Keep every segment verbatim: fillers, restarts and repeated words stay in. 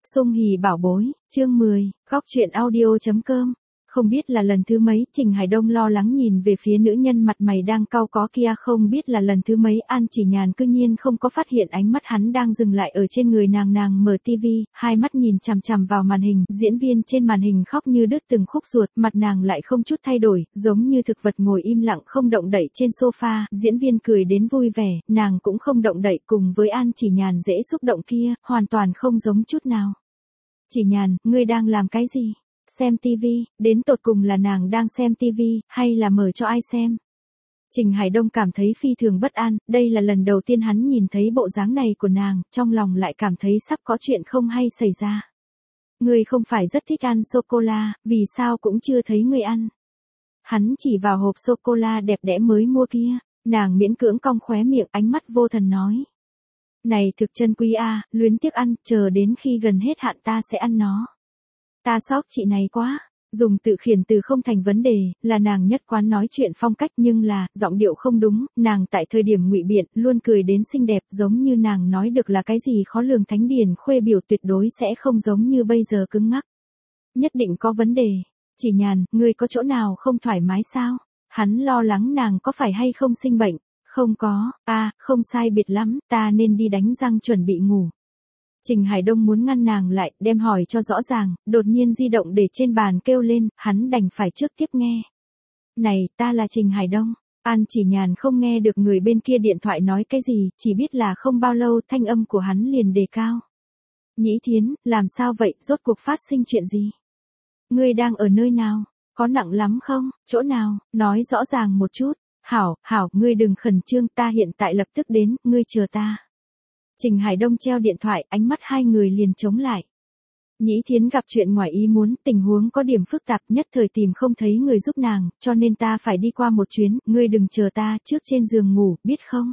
Sung hỉ bảo bối, chương mười, góc truyện audio chấm com. Không biết là lần thứ mấy, Trình Hải Đông lo lắng nhìn về phía nữ nhân mặt mày đang cau có kia, không biết là lần thứ mấy An Chỉ Nhàn cư nhiên không có phát hiện ánh mắt hắn đang dừng lại ở trên người nàng. Nàng mở tivi, hai mắt nhìn chằm chằm vào màn hình, diễn viên trên màn hình khóc như đứt từng khúc ruột, mặt nàng lại không chút thay đổi, giống như thực vật ngồi im lặng không động đậy trên sofa, diễn viên cười đến vui vẻ, nàng cũng không động đậy, cùng với An Chỉ Nhàn dễ xúc động kia, hoàn toàn không giống chút nào. Chỉ Nhàn, ngươi đang làm cái gì? Xem tivi, đến tột cùng là nàng đang xem tivi, hay là mở cho ai xem? Trình Hải Đông cảm thấy phi thường bất an, đây là lần đầu tiên hắn nhìn thấy bộ dáng này của nàng, trong lòng lại cảm thấy sắp có chuyện không hay xảy ra. Ngươi không phải rất thích ăn sô-cô-la, vì sao cũng chưa thấy ngươi ăn? Hắn chỉ vào hộp sô-cô-la đẹp đẽ mới mua kia, nàng miễn cưỡng cong khóe miệng, ánh mắt vô thần nói. Này thực chân quý a, luyến tiếc ăn, chờ đến khi gần hết hạn ta sẽ ăn nó. Ta sốc chị này quá, dùng tự khiển từ không thành vấn đề, là nàng nhất quán nói chuyện phong cách, nhưng là, giọng điệu không đúng, nàng tại thời điểm ngụy biện, luôn cười đến xinh đẹp, giống như nàng nói được là cái gì khó lường thánh điển khuê biểu, tuyệt đối sẽ không giống như bây giờ cứng ngắc. Nhất định có vấn đề. Chỉ Nhàn, ngươi có chỗ nào không thoải mái sao? Hắn lo lắng nàng có phải hay không sinh bệnh. Không có, à, không sai biệt lắm, ta nên đi đánh răng chuẩn bị ngủ. Trình Hải Đông muốn ngăn nàng lại, đem hỏi cho rõ ràng, đột nhiên di động để trên bàn kêu lên, hắn đành phải trước tiếp nghe. Này, ta là Trình Hải Đông. An Chỉ Nhàn không nghe được người bên kia điện thoại nói cái gì, chỉ biết là không bao lâu thanh âm của hắn liền đề cao. Nhĩ Thiến, làm sao vậy, rốt cuộc phát sinh chuyện gì? Ngươi đang ở nơi nào? Có nặng lắm không? Chỗ nào? Nói rõ ràng một chút. Hảo, hảo, ngươi đừng khẩn trương, ta hiện tại lập tức đến, ngươi chờ ta. Trình Hải Đông treo điện thoại, ánh mắt hai người liền chống lại. Nhĩ Thiến gặp chuyện ngoài ý muốn, tình huống có điểm phức tạp, nhất thời tìm không thấy người giúp nàng, cho nên ta phải đi qua một chuyến, ngươi đừng chờ ta, trước trên giường ngủ, biết không?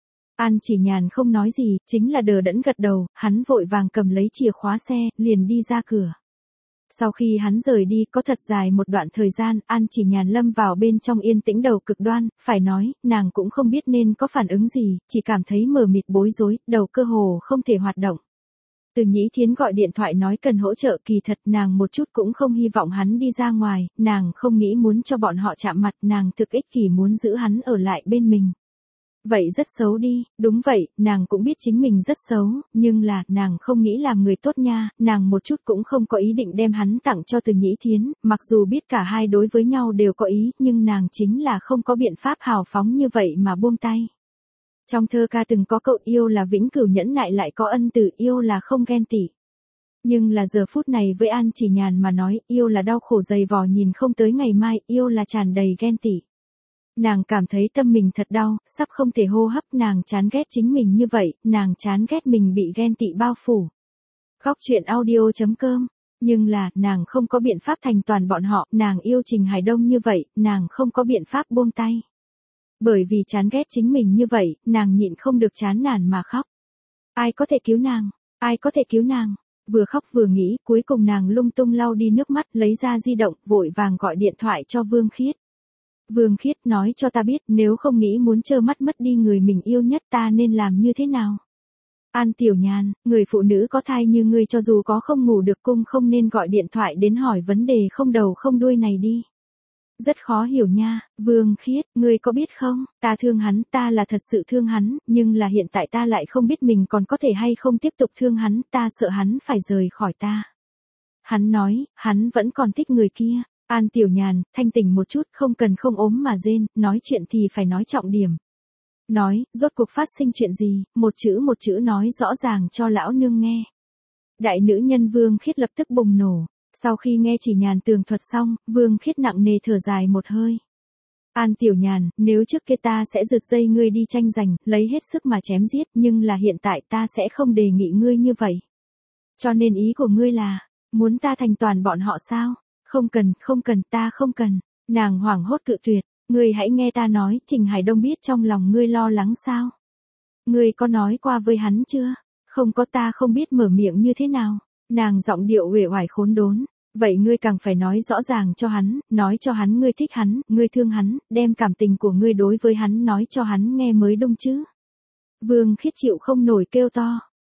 An Chỉ Nhàn không nói gì, chính là đờ đẫn gật đầu, hắn vội vàng cầm lấy chìa khóa xe, liền đi ra cửa. Sau khi hắn rời đi có thật dài một đoạn thời gian, An Chỉ Nhàn lâm vào bên trong yên tĩnh đầu cực đoan, phải nói, nàng cũng không biết nên có phản ứng gì, chỉ cảm thấy mờ mịt bối rối, đầu cơ hồ không thể hoạt động. Từ Nhĩ Thiến gọi điện thoại nói cần hỗ trợ, kỳ thật nàng một chút cũng không hy vọng hắn đi ra ngoài, nàng không nghĩ muốn cho bọn họ chạm mặt, nàng thực ích kỷ muốn giữ hắn ở lại bên mình. Vậy rất xấu đi, đúng vậy, nàng cũng biết chính mình rất xấu, nhưng là, nàng không nghĩ làm người tốt nha, nàng một chút cũng không có ý định đem hắn tặng cho Từ Nhĩ Thiến, mặc dù biết cả hai đối với nhau đều có ý, nhưng nàng chính là không có biện pháp hào phóng như vậy mà buông tay. Trong thơ ca từng có câu yêu là vĩnh cửu nhẫn nại lại có ân từ, yêu là không ghen tị. Nhưng là giờ phút này với An Chỉ Nhàn mà nói, yêu là đau khổ dày vò nhìn không tới ngày mai, yêu là tràn đầy ghen tị. Nàng cảm thấy tâm mình thật đau, sắp không thể hô hấp, nàng chán ghét chính mình như vậy, nàng chán ghét mình bị ghen tị bao phủ. Góc truyện audio chấm com. Nhưng là, nàng không có biện pháp thành toàn bọn họ, nàng yêu Trình Hải Đông như vậy, nàng không có biện pháp buông tay. Bởi vì chán ghét chính mình như vậy, nàng nhịn không được chán nản mà khóc. Ai có thể cứu nàng? Ai có thể cứu nàng? Vừa khóc vừa nghĩ, cuối cùng nàng lung tung lau đi nước mắt, lấy ra di động, vội vàng gọi điện thoại cho Vương Khiết. Vương Khiết, nói cho ta biết, nếu không nghĩ muốn trơ mắt mất đi người mình yêu nhất, ta nên làm như thế nào? An Tiểu Nhàn, người phụ nữ có thai như ngươi cho dù có không ngủ được cung không nên gọi điện thoại đến hỏi vấn đề không đầu không đuôi này đi. Rất khó hiểu nha, Vương Khiết, ngươi có biết không, ta thương hắn, ta là thật sự thương hắn, nhưng là hiện tại ta lại không biết mình còn có thể hay không tiếp tục thương hắn, ta sợ hắn phải rời khỏi ta. Hắn nói, hắn vẫn còn thích người kia. An Tiểu Nhàn, thanh tỉnh một chút, không cần không ốm mà rên, nói chuyện thì phải nói trọng điểm. Nói, rốt cuộc phát sinh chuyện gì, một chữ một chữ nói rõ ràng cho lão nương nghe. Đại nữ nhân Vương Khiết lập tức bùng nổ, sau khi nghe Chỉ Nhàn tường thuật xong, Vương Khiết nặng nề thở dài một hơi. An Tiểu Nhàn, nếu trước kia ta sẽ rượt dây ngươi đi tranh giành, lấy hết sức mà chém giết, nhưng là hiện tại ta sẽ không đề nghị ngươi như vậy. Cho nên ý của ngươi là, muốn ta thành toàn bọn họ sao? Không cần, không cần, ta không cần. Nàng hoảng hốt cự tuyệt, ngươi hãy nghe ta nói, Trình Hải Đông biết trong lòng ngươi lo lắng sao? Ngươi có nói qua với hắn chưa? Không có, ta không biết mở miệng như thế nào. Nàng giọng điệu uể oải khốn đốn, vậy ngươi càng phải nói rõ ràng cho hắn, nói cho hắn ngươi thích hắn, ngươi thương hắn, đem cảm tình của ngươi đối với hắn nói cho hắn nghe mới đúng chứ. Vương Khiết chịu không nổi kêu to.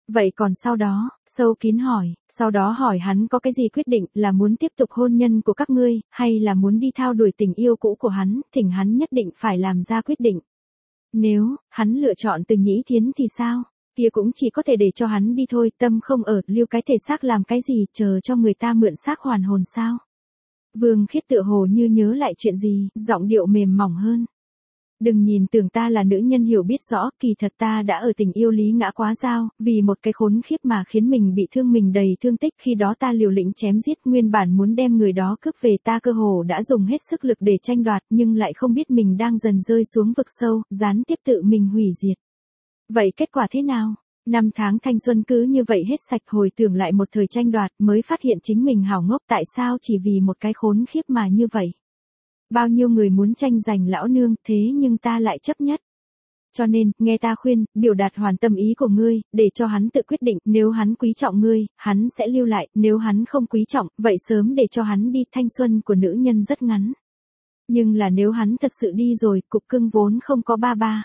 Vậy còn sau đó, sâu kín hỏi, sau đó hỏi hắn có cái gì quyết định, là muốn tiếp tục hôn nhân của các ngươi, hay là muốn đi thao đuổi tình yêu cũ của hắn, thỉnh hắn nhất định phải làm ra quyết định. Nếu, hắn lựa chọn Từ Nhĩ Thiến thì sao? Kia cũng chỉ có thể để cho hắn đi thôi, tâm không ở, lưu cái thể xác làm cái gì, chờ cho người ta mượn xác hoàn hồn sao? Vương Khiết tựa hồ như nhớ lại chuyện gì, giọng điệu mềm mỏng hơn. Đừng nhìn tưởng ta là nữ nhân hiểu biết rõ, kỳ thật ta đã ở tình yêu lý ngã quá giao, vì một cái khốn khiếp mà khiến mình bị thương mình đầy thương tích, khi đó ta liều lĩnh chém giết, nguyên bản muốn đem người đó cướp về, ta cơ hồ đã dùng hết sức lực để tranh đoạt, nhưng lại không biết mình đang dần rơi xuống vực sâu, gián tiếp tự mình hủy diệt. Vậy kết quả thế nào? Năm tháng thanh xuân cứ như vậy hết sạch, hồi tưởng lại một thời tranh đoạt, mới phát hiện chính mình hảo ngốc, tại sao chỉ vì một cái khốn khiếp mà như vậy. Bao nhiêu người muốn tranh giành lão nương, thế nhưng ta lại chấp nhất. Cho nên, nghe ta khuyên, biểu đạt hoàn tâm ý của ngươi, để cho hắn tự quyết định, nếu hắn quý trọng ngươi, hắn sẽ lưu lại, nếu hắn không quý trọng, vậy sớm để cho hắn đi, thanh xuân của nữ nhân rất ngắn. Nhưng là nếu hắn thật sự đi rồi, cục cưng vốn không có ba ba.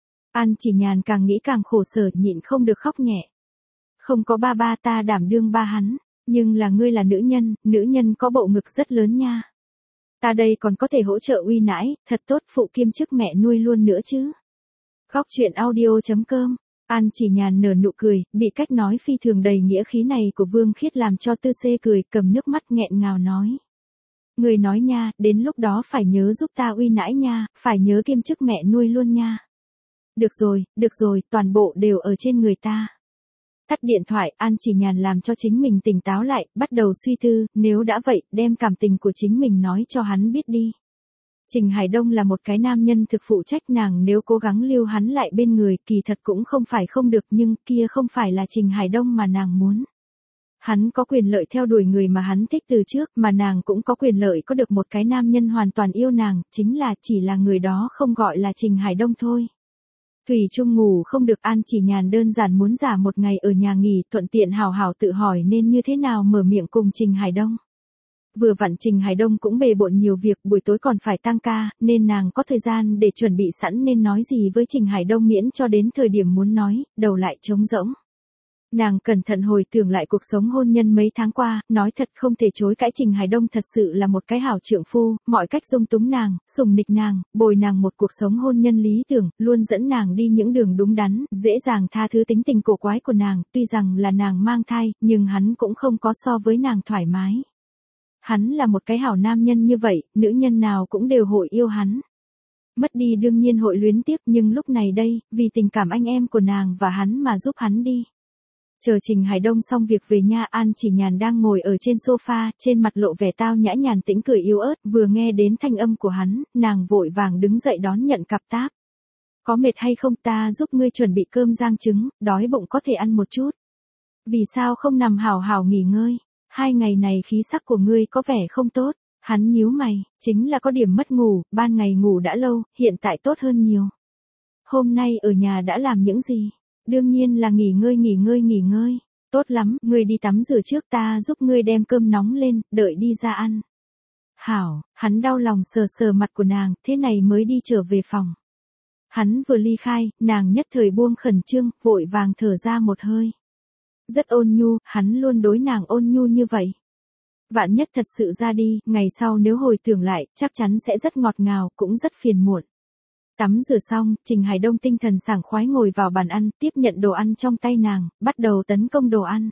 An Chỉ Nhàn càng nghĩ càng khổ sở, nhịn không được khóc nhẹ. Không có ba ba, ta đảm đương ba hắn, nhưng là ngươi là nữ nhân, nữ nhân có bộ ngực rất lớn nha. Ta đây còn có thể hỗ trợ uy nãi, thật tốt, phụ kiêm chức mẹ nuôi luôn nữa chứ. Khóc chuyện audio chấm com. An Chỉ Nhàn nở nụ cười, bị cách nói phi thường đầy nghĩa khí này của Vương Khiết làm cho Tư Xê cười, cầm nước mắt nghẹn ngào nói. Người nói nha, đến lúc đó phải nhớ giúp ta uy nãi nha, phải nhớ kiêm chức mẹ nuôi luôn nha. Được rồi, được rồi, toàn bộ đều ở trên người ta. Tắt điện thoại, An Chỉ Nhàn làm cho chính mình tỉnh táo lại, bắt đầu suy tư, nếu đã vậy, đem cảm tình của chính mình nói cho hắn biết đi. Trình Hải Đông là một cái nam nhân thực phụ trách, nàng nếu cố gắng lưu hắn lại bên người, kỳ thật cũng không phải không được, nhưng kia không phải là Trình Hải Đông mà nàng muốn. Hắn có quyền lợi theo đuổi người mà hắn thích từ trước, mà nàng cũng có quyền lợi có được một cái nam nhân hoàn toàn yêu nàng, chính là chỉ là người đó không gọi là Trình Hải Đông thôi. Thủy chung ngủ không được, An Chỉ Nhàn đơn giản muốn giả một ngày ở nhà nghỉ, thuận tiện hào hào tự hỏi nên như thế nào mở miệng cùng Trình Hải Đông. Vừa vặn Trình Hải Đông cũng bề bộn nhiều việc, buổi tối còn phải tăng ca, nên nàng có thời gian để chuẩn bị sẵn nên nói gì với Trình Hải Đông, miễn cho đến thời điểm muốn nói, đầu lại trống rỗng. Nàng cẩn thận hồi tưởng lại cuộc sống hôn nhân mấy tháng qua, nói thật không thể chối cãi, Trình Hải Đông thật sự là một cái hảo trượng phu, mọi cách dung túng nàng, sủng nịch nàng, bồi nàng một cuộc sống hôn nhân lý tưởng, luôn dẫn nàng đi những đường đúng đắn, dễ dàng tha thứ tính tình cổ quái của nàng, tuy rằng là nàng mang thai, nhưng hắn cũng không có so với nàng thoải mái. Hắn là một cái hảo nam nhân như vậy, nữ nhân nào cũng đều hội yêu hắn. Mất đi đương nhiên hội luyến tiếc, nhưng lúc này đây, vì tình cảm anh em của nàng và hắn mà giúp hắn đi. Chờ Trình Hải Đông xong việc về nhà, An Chỉ Nhàn đang ngồi ở trên sofa, trên mặt lộ vẻ tao nhã nhàn tĩnh cười yếu ớt, vừa nghe đến thanh âm của hắn, nàng vội vàng đứng dậy đón nhận cặp táp. Có mệt hay không, ta giúp ngươi chuẩn bị cơm rang trứng, đói bụng có thể ăn một chút. Vì sao không nằm hào hào nghỉ ngơi, hai ngày này khí sắc của ngươi có vẻ không tốt. Hắn nhíu mày, chính là có điểm mất ngủ, ban ngày ngủ đã lâu, hiện tại tốt hơn nhiều. Hôm nay ở nhà đã làm những gì? Đương nhiên là nghỉ ngơi nghỉ ngơi nghỉ ngơi. Tốt lắm, ngươi đi tắm rửa trước, ta giúp ngươi đem cơm nóng lên, đợi đi ra ăn. Hảo, hắn đau lòng sờ sờ mặt của nàng, thế này mới đi trở về phòng. Hắn vừa ly khai, nàng nhất thời buông khẩn trương, vội vàng thở ra một hơi. Rất ôn nhu, hắn luôn đối nàng ôn nhu như vậy. Vạn nhất thật sự ra đi, ngày sau nếu hồi tưởng lại, chắc chắn sẽ rất ngọt ngào, cũng rất phiền muộn. Tắm rửa xong, Trình Hải Đông tinh thần sảng khoái ngồi vào bàn ăn, tiếp nhận đồ ăn trong tay nàng, bắt đầu tấn công đồ ăn.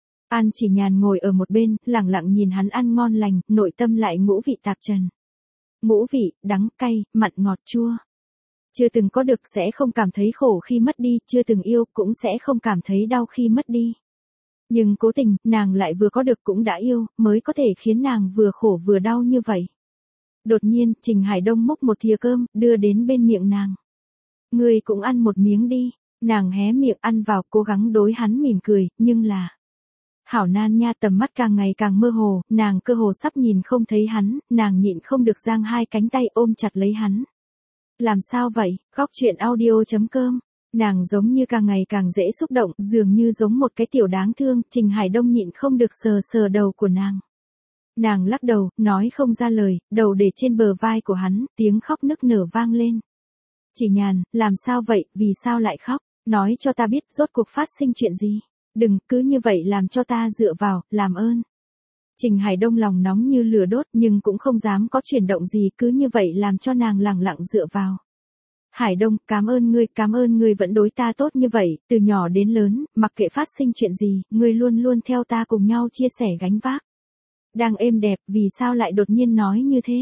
An Chỉ Nhàn ngồi ở một bên, lặng lặng nhìn hắn ăn ngon lành, nội tâm lại ngũ vị tạp trần. Ngũ vị, đắng, cay, mặn, ngọt, chua. Chưa từng có được sẽ không cảm thấy khổ khi mất đi, chưa từng yêu cũng sẽ không cảm thấy đau khi mất đi. Nhưng cố tình, nàng lại vừa có được cũng đã yêu, mới có thể khiến nàng vừa khổ vừa đau như vậy. Đột nhiên, Trình Hải Đông múc một thìa cơm, đưa đến bên miệng nàng. Ngươi cũng ăn một miếng đi. Nàng hé miệng ăn vào, cố gắng đối hắn mỉm cười, nhưng là... Hảo nan nha, tầm mắt càng ngày càng mơ hồ, nàng cơ hồ sắp nhìn không thấy hắn, nàng nhịn không được giang hai cánh tay ôm chặt lấy hắn. Làm sao vậy? Khóc chuyện audio chấm com. Nàng giống như càng ngày càng dễ xúc động, dường như giống một cái tiểu đáng thương, Trình Hải Đông nhịn không được sờ sờ đầu của nàng. Nàng lắc đầu, nói không ra lời, đầu để trên bờ vai của hắn, tiếng khóc nức nở vang lên. Chỉ Nhàn, làm sao vậy, vì sao lại khóc? Nói cho ta biết, rốt cuộc phát sinh chuyện gì? Đừng, cứ như vậy làm cho ta dựa vào, làm ơn. Trình Hải Đông lòng nóng như lửa đốt nhưng cũng không dám có chuyển động gì, cứ như vậy làm cho nàng lẳng lặng dựa vào. Hải Đông, cảm ơn ngươi, cảm ơn ngươi vẫn đối ta tốt như vậy, từ nhỏ đến lớn, mặc kệ phát sinh chuyện gì, ngươi luôn luôn theo ta cùng nhau chia sẻ gánh vác. Đang êm đẹp, vì sao lại đột nhiên nói như thế?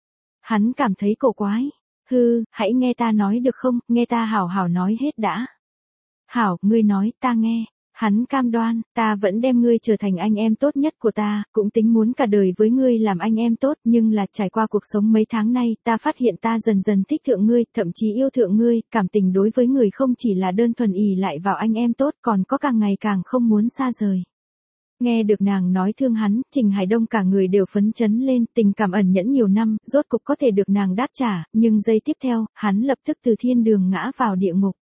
Hắn cảm thấy cổ quái. Hư, hãy nghe ta nói được không, nghe ta hảo hảo nói hết đã. Hảo, ngươi nói, ta nghe. Hắn cam đoan, ta vẫn đem ngươi trở thành anh em tốt nhất của ta, cũng tính muốn cả đời với ngươi làm anh em tốt, nhưng là trải qua cuộc sống mấy tháng nay, ta phát hiện ta dần dần thích thượng ngươi, thậm chí yêu thượng ngươi, cảm tình đối với người không chỉ là đơn thuần ỷ lại vào anh em tốt, còn có càng ngày càng không muốn xa rời. Nghe được nàng nói thương hắn, Trình Hải Đông cả người đều phấn chấn lên, tình cảm ẩn nhẫn nhiều năm, rốt cục có thể được nàng đáp trả, nhưng giây tiếp theo, hắn lập tức từ thiên đường ngã vào địa ngục.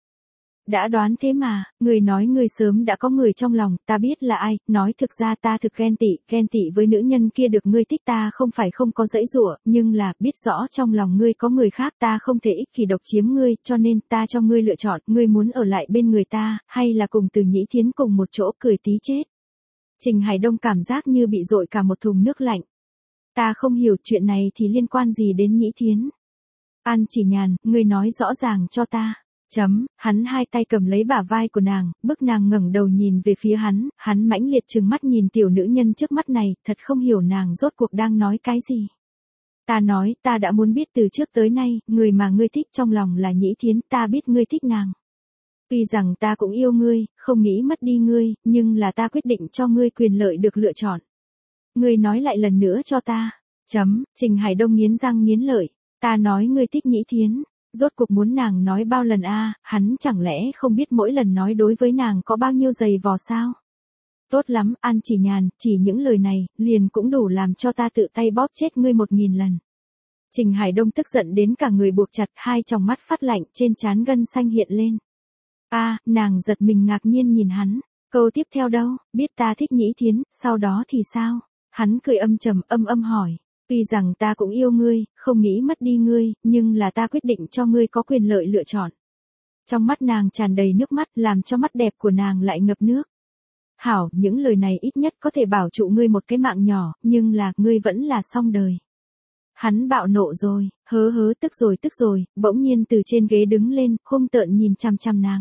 Đã đoán thế mà, người nói người sớm đã có người trong lòng, ta biết là ai, nói thực ra ta thực ghen tị, ghen tị với nữ nhân kia được ngươi thích, ta không phải không có dãy dụa, nhưng là, biết rõ trong lòng ngươi có người khác, ta không thể ích kỷ độc chiếm ngươi, cho nên, ta cho ngươi lựa chọn, ngươi muốn ở lại bên người ta, hay là cùng Từ Nhĩ Thiến cùng một chỗ cười tí chết. Trình Hải Đông cảm giác như bị dội cả một thùng nước lạnh. Ta không hiểu chuyện này thì liên quan gì đến Nhĩ Thiến. An Chỉ Nhàn, ngươi nói rõ ràng cho ta. Chấm, hắn hai tay cầm lấy bả vai của nàng, bức nàng ngẩng đầu nhìn về phía hắn, hắn mãnh liệt trừng mắt nhìn tiểu nữ nhân trước mắt này, thật không hiểu nàng rốt cuộc đang nói cái gì. Ta nói, ta đã muốn biết từ trước tới nay, người mà ngươi thích trong lòng là Nhĩ Thiến, ta biết ngươi thích nàng. Tuy rằng ta cũng yêu ngươi, không nghĩ mất đi ngươi, nhưng là ta quyết định cho ngươi quyền lợi được lựa chọn. Ngươi nói lại lần nữa cho ta. Chấm, Trình Hải Đông nghiến răng nghiến lợi. Ta nói ngươi thích Nhĩ Thiến. Rốt cuộc muốn nàng nói bao lần a, hắn chẳng lẽ không biết mỗi lần nói đối với nàng có bao nhiêu giày vò sao? Tốt lắm, An Chỉ Nhàn, chỉ những lời này, liền cũng đủ làm cho ta tự tay bóp chết ngươi một nghìn lần. Trình Hải Đông tức giận đến cả người buộc chặt, hai tròng mắt phát lạnh, trên trán gân xanh hiện lên. A, nàng giật mình ngạc nhiên nhìn hắn. Câu tiếp theo đâu, biết ta thích Nhĩ Thiến, sau đó thì sao? Hắn cười âm trầm âm âm hỏi. Tuy rằng ta cũng yêu ngươi, không nghĩ mất đi ngươi, nhưng là ta quyết định cho ngươi có quyền lợi lựa chọn. Trong mắt nàng tràn đầy nước mắt, làm cho mắt đẹp của nàng lại ngập nước. Hảo, những lời này ít nhất có thể bảo trụ ngươi một cái mạng nhỏ, nhưng là, ngươi vẫn là xong đời. Hắn bạo nộ rồi, hớ hớ tức rồi tức rồi, bỗng nhiên từ trên ghế đứng lên, hung tợn nhìn chăm chăm nàng.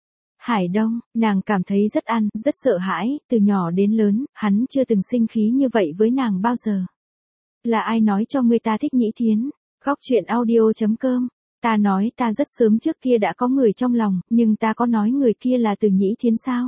Hải Đông, nàng cảm thấy rất ăn, rất sợ hãi, từ nhỏ đến lớn, hắn chưa từng sinh khí như vậy với nàng bao giờ. Là ai nói cho ngươi ta thích Nhĩ Thiến? Góc truyện audio chấm com. Ta nói ta rất sớm trước kia đã có người trong lòng, nhưng ta có nói người kia là Từ Nhĩ Thiến sao?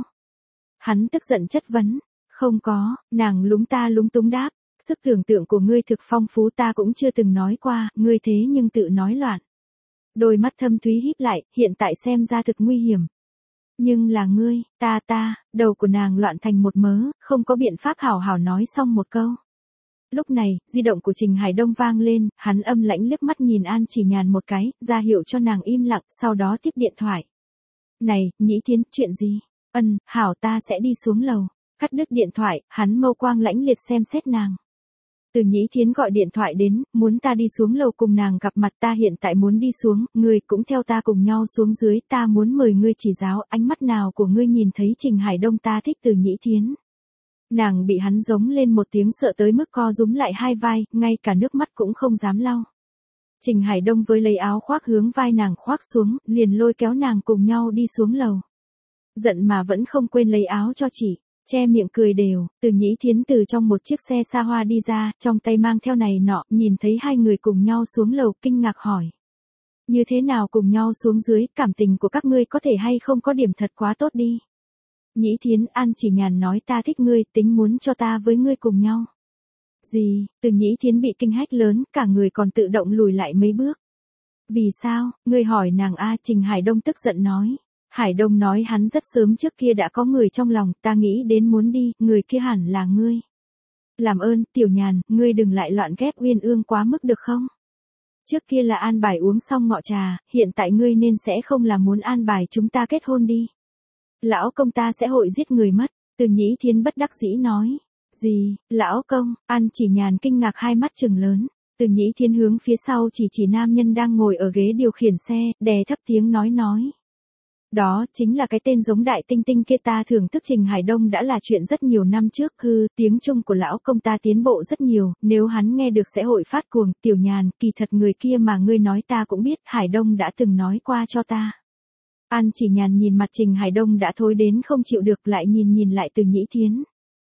Hắn tức giận chất vấn. Không có, nàng lúng ta lúng túng đáp. Sức tưởng tượng của ngươi thực phong phú, ta cũng chưa từng nói qua, ngươi thế nhưng tự nói loạn. Đôi mắt thâm thúy híp lại, hiện tại xem ra thực nguy hiểm. Nhưng là ngươi, ta ta, đầu của nàng loạn thành một mớ, không có biện pháp hảo hảo nói xong một câu. Lúc này, di động của Trình Hải Đông vang lên, hắn âm lãnh liếc mắt nhìn An Chỉ Nhàn một cái, ra hiệu cho nàng im lặng, sau đó tiếp điện thoại. Này, Nhĩ Thiến, chuyện gì? Ân, hảo, ta sẽ đi xuống lầu. Cắt đứt điện thoại, hắn mâu quang lãnh liệt xem xét nàng. Từ Nhĩ Thiến gọi điện thoại đến, muốn ta đi xuống lầu cùng nàng gặp mặt, ta hiện tại muốn đi xuống, ngươi cũng theo ta cùng nhau xuống dưới, ta muốn mời ngươi chỉ giáo, ánh mắt nào của ngươi nhìn thấy Trình Hải Đông ta thích Từ Nhĩ Thiến. Nàng bị hắn giống lên một tiếng sợ tới mức co rúm lại hai vai, ngay cả nước mắt cũng không dám lau. Trình Hải Đông với lấy áo khoác hướng vai nàng khoác xuống, liền lôi kéo nàng cùng nhau đi xuống lầu. Giận mà vẫn không quên lấy áo cho chị, che miệng cười đều, Từ Nhĩ Thiến từ trong một chiếc xe xa hoa đi ra, trong tay mang theo này nọ, nhìn thấy hai người cùng nhau xuống lầu, kinh ngạc hỏi. Như thế nào cùng nhau xuống dưới, cảm tình của các ngươi có thể hay không có điểm thật quá tốt đi. Nhĩ Thiến, An Chỉ Nhàn nói ta thích ngươi, tính muốn cho ta với ngươi cùng nhau. Gì, Từ Nhĩ Thiến bị kinh hách lớn, cả người còn tự động lùi lại mấy bước. Vì sao, ngươi hỏi nàng a, Trình Hải Đông tức giận nói. Hải Đông nói hắn rất sớm trước kia đã có người trong lòng, ta nghĩ đến muốn đi, người kia hẳn là ngươi. Làm ơn, Tiểu Nhàn, ngươi đừng lại loạn ghép uyên ương quá mức được không? Trước kia là an bài uống xong ngọ trà, hiện tại ngươi nên sẽ không là muốn an bài chúng ta kết hôn đi. Lão công ta sẽ hội giết người mất, Từ Nhĩ Thiến bất đắc dĩ nói. Gì, lão công, An Chỉ Nhàn kinh ngạc hai mắt trừng lớn. Từ Nhĩ Thiến hướng phía sau chỉ chỉ nam nhân đang ngồi ở ghế điều khiển xe, đè thấp tiếng nói nói. Đó chính là cái tên giống đại tinh tinh kia ta thưởng thức Trình Hải Đông đã là chuyện rất nhiều năm trước, hư, tiếng Trung của lão công ta tiến bộ rất nhiều, nếu hắn nghe được sẽ hội phát cuồng, Tiểu Nhàn, kỳ thật người kia mà ngươi nói ta cũng biết, Hải Đông đã từng nói qua cho ta. An Chỉ Nhàn nhìn mặt Trình Hải Đông đã thối đến không chịu được, lại nhìn nhìn lại Từ Nhĩ Thiến.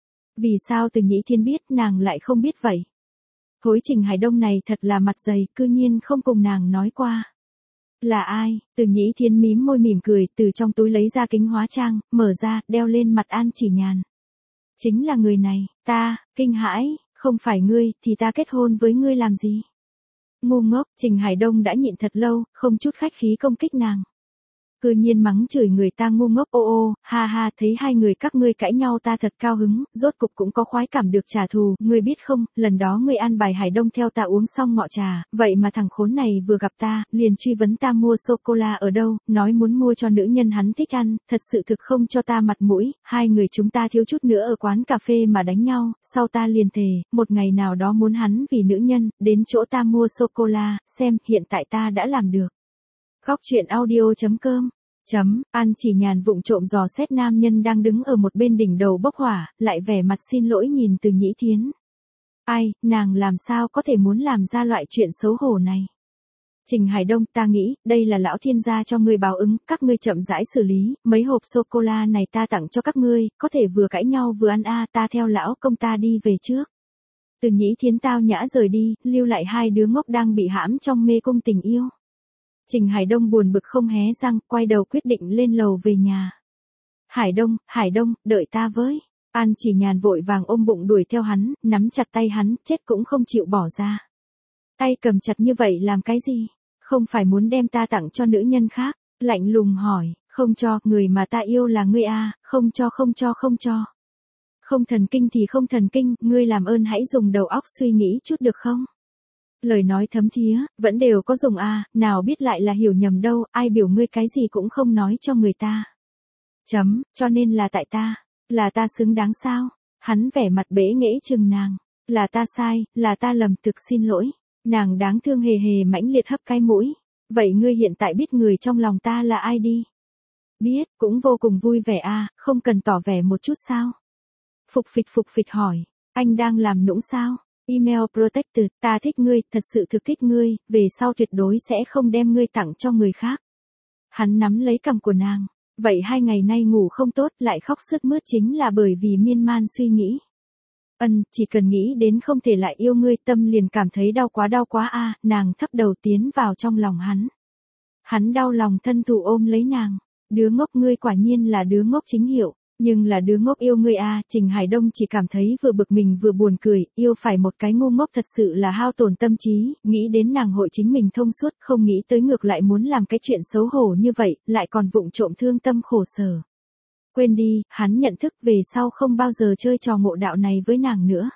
Vì sao Từ Nhĩ Thiến biết, nàng lại không biết vậy? Thối Trình Hải Đông này thật là mặt dày, cư nhiên không cùng nàng nói qua. Là ai? Từ Nhĩ Thiến mím môi mỉm cười, từ trong túi lấy ra kính hóa trang, mở ra, đeo lên mặt An Chỉ Nhàn. Chính là người này, ta, kinh hãi, không phải ngươi, thì ta kết hôn với ngươi làm gì? Ngu ngốc, Trình Hải Đông đã nhịn thật lâu, không chút khách khí công kích nàng. Cư nhiên mắng chửi người ta ngu ngốc, ô ô, ha ha, thấy hai người các ngươi cãi nhau ta thật cao hứng, rốt cục cũng có khoái cảm được trả thù, ngươi biết không, lần đó ngươi an bài Hải Đông theo ta uống xong ngọ trà, vậy mà thằng khốn này vừa gặp ta, liền truy vấn ta mua sô-cô-la ở đâu, nói muốn mua cho nữ nhân hắn thích ăn, thật sự thực không cho ta mặt mũi, hai người chúng ta thiếu chút nữa ở quán cà phê mà đánh nhau, sau ta liền thề, một ngày nào đó muốn hắn vì nữ nhân, đến chỗ ta mua sô-cô-la, xem, hiện tại ta đã làm được. Góc truyện audio chấm com Chấm, An Chỉ Nhàn vụng trộm dò xét nam nhân đang đứng ở một bên đỉnh đầu bốc hỏa, lại vẻ mặt xin lỗi nhìn Từ Nhĩ Thiến. Ai, nàng làm sao có thể muốn làm ra loại chuyện xấu hổ này? Trình Hải Đông, ta nghĩ, đây là lão thiên gia cho ngươi báo ứng, các ngươi chậm rãi xử lý, mấy hộp sô-cô-la này ta tặng cho các ngươi, có thể vừa cãi nhau vừa ăn a, ta theo lão công ta đi về trước. Từ Nhĩ Thiến tao nhã rời đi, lưu lại hai đứa ngốc đang bị hãm trong mê cung tình yêu. Trình Hải Đông buồn bực không hé răng, quay đầu quyết định lên lầu về nhà. Hải Đông, Hải Đông, đợi ta với. An Chỉ Nhàn vội vàng ôm bụng đuổi theo hắn, nắm chặt tay hắn, chết cũng không chịu bỏ ra. Tay cầm chặt như vậy làm cái gì? Không phải muốn đem ta tặng cho nữ nhân khác? Lạnh lùng hỏi, không cho, người mà ta yêu là ngươi a, không cho không cho không cho. Không thần kinh thì không thần kinh, ngươi làm ơn hãy dùng đầu óc suy nghĩ chút được không? Lời nói thấm thía, vẫn đều có dùng a, nào biết lại là hiểu nhầm đâu, ai biểu ngươi cái gì cũng không nói cho người ta. Chấm, cho nên là tại ta, là ta xứng đáng sao? Hắn vẻ mặt bẽ nghễ chừng nàng, là ta sai, là ta lầm, thực xin lỗi. Nàng đáng thương hề hề mãnh liệt hấp cái mũi. Vậy ngươi hiện tại biết người trong lòng ta là ai đi? Biết, cũng vô cùng vui vẻ a, không cần tỏ vẻ một chút sao? Phục phịch phục phịch hỏi, anh đang làm nũng sao? Email protected, ta thích ngươi, thật sự thực thích ngươi, về sau tuyệt đối sẽ không đem ngươi tặng cho người khác. Hắn nắm lấy cằm của nàng, vậy hai ngày nay ngủ không tốt, lại khóc sướt mướt chính là bởi vì miên man suy nghĩ. Ân, chỉ cần nghĩ đến không thể lại yêu ngươi, tâm liền cảm thấy đau quá đau quá a, nàng thấp đầu tiến vào trong lòng hắn. Hắn đau lòng thân thủ ôm lấy nàng, đứa ngốc ngươi quả nhiên là đứa ngốc chính hiệu. Nhưng là đứa ngốc yêu ngươi a, Trình Hải Đông chỉ cảm thấy vừa bực mình vừa buồn cười, yêu phải một cái ngu ngốc thật sự là hao tổn tâm trí, nghĩ đến nàng hội chính mình thông suốt, không nghĩ tới ngược lại muốn làm cái chuyện xấu hổ như vậy, lại còn vụng trộm thương tâm khổ sở. Quên đi, hắn nhận thức về sau không bao giờ chơi trò ngộ đạo này với nàng nữa.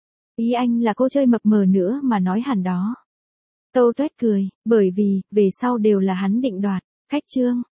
Ý anh là cô chơi mập mờ nữa mà nói hẳn đó. Tâu Tuét cười, bởi vì, về sau đều là hắn định đoạt, cách chương.